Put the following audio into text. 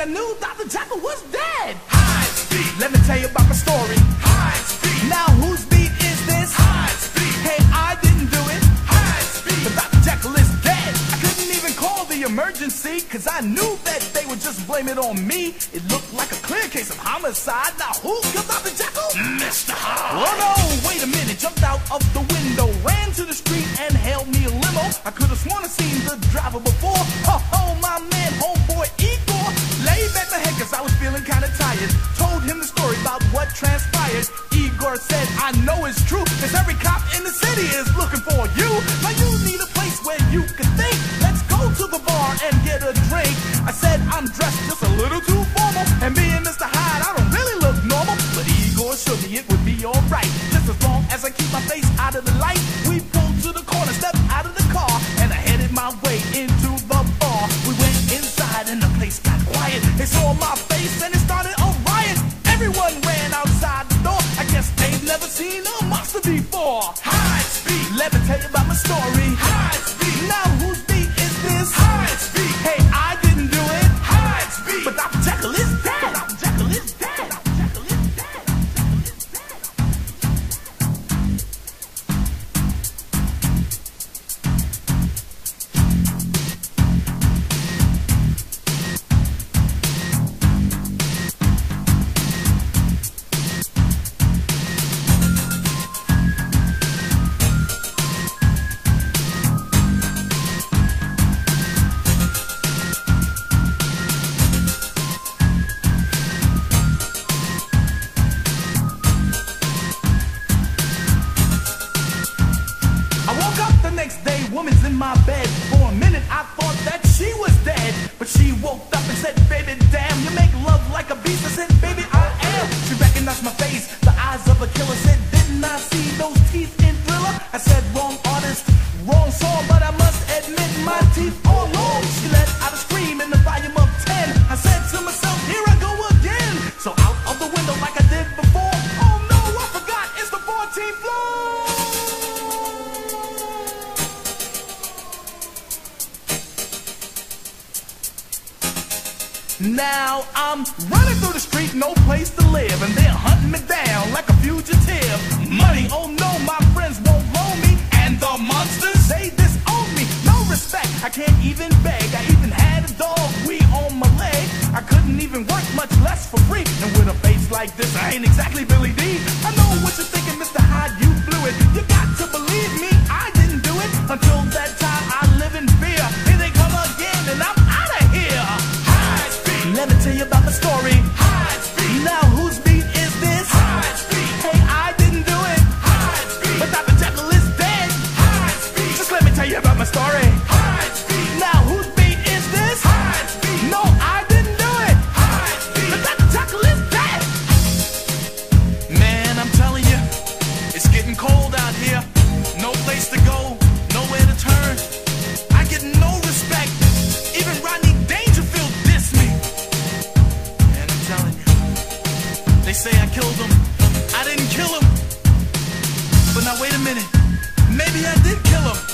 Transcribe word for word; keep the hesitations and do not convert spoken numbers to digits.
I knew Doctor Jekyll was dead. Hyde's beat. Let me tell you about my story. Hyde's beat. Now whose beat is this? Hyde's beat. Hey, I didn't do it. Hyde's beat. But Doctor Jekyll is dead. I couldn't even call the emergency, cause I knew that they would just blame it on me. It looked like a clear case of homicide. Now who killed Doctor Jekyll? Mister Hyde. Oh no, wait a minute. Jumped out of the window, ran to the street and hailed me a limo. I could have sworn I seen the driver before. Oh, oh my man, homeboy Igor. Lay back the head cause I was feeling kinda tired. Told him the story about what transpired. Igor said, I know it's true, cause every cop in the city is looking for you. Now you need a place where you can think. Let's go to the bar and get a drink. I said I'm dressed just a little too formal, and being Mister Hyde, I don't really look normal. But Igor assured me it would be alright, just as long as I keep my face out of the light. We pulled to the corner, stepped out of the car, and I headed my way into the bar. We went inside and the place got quiet. They saw my face and it started a riot. Everyone ran outside the door. I guess they've never seen a monster before. Hyde's beat. Let me tell you about my story. Hyde's beat. Now whose beat is this? Hyde's beat. Hey, I didn't do it. Hyde's beat. But Doctor Jekyll is dead. Doctor Jekyll is dead. Doctor Jekyll is dead. Woman's in my bed. For a minute I thought that she was dead, but she woke up and said, baby, damn, you make love like a beast. I said, baby, I am. She recognized my face, the eyes of a killer. Said, didn't I see those teeth in Thriller? I said, wrong artist, wrong song, but I must admit my teeth are long. She let out a scream in the volume of ten. I said to myself, here I go again. So out of the window like I did before. Oh no, I forgot, it's the fourteenth floor. Now I'm running through the street, no place to live, and they're hunting me down like a fugitive. Money, oh no, my friends won't loan me, and the monsters, they disown me. No respect, I can't even beg. I even had a dog wee on my leg. I couldn't even work, much less for free. And with a face like this, I ain't exactly Billy D. I know what you're thinking, Mister Hyde, you blew it. You got to believe me, I didn't do it. Until that time, I live in fear. Here they come again, and I'm out of here. Let me tell you about my story. Hyde's beat. Now whose beat is this? Hyde's beat. Hey, I didn't do it. Hyde's beat. But Doctor Jekyll is dead. Hyde's beat. Just let me tell you about my story. Hyde's beat. Now whose beat is this? Hyde's beat. No, I didn't do it. Hyde's beat. But Doctor Jekyll is dead. Man, I'm telling you, it's getting cold out here. No place to go, nowhere to turn. I get no respect. Even Rodney Dangerfield dissed me. They say I killed him. I didn't kill him. But now wait a minute. Maybe I did kill him.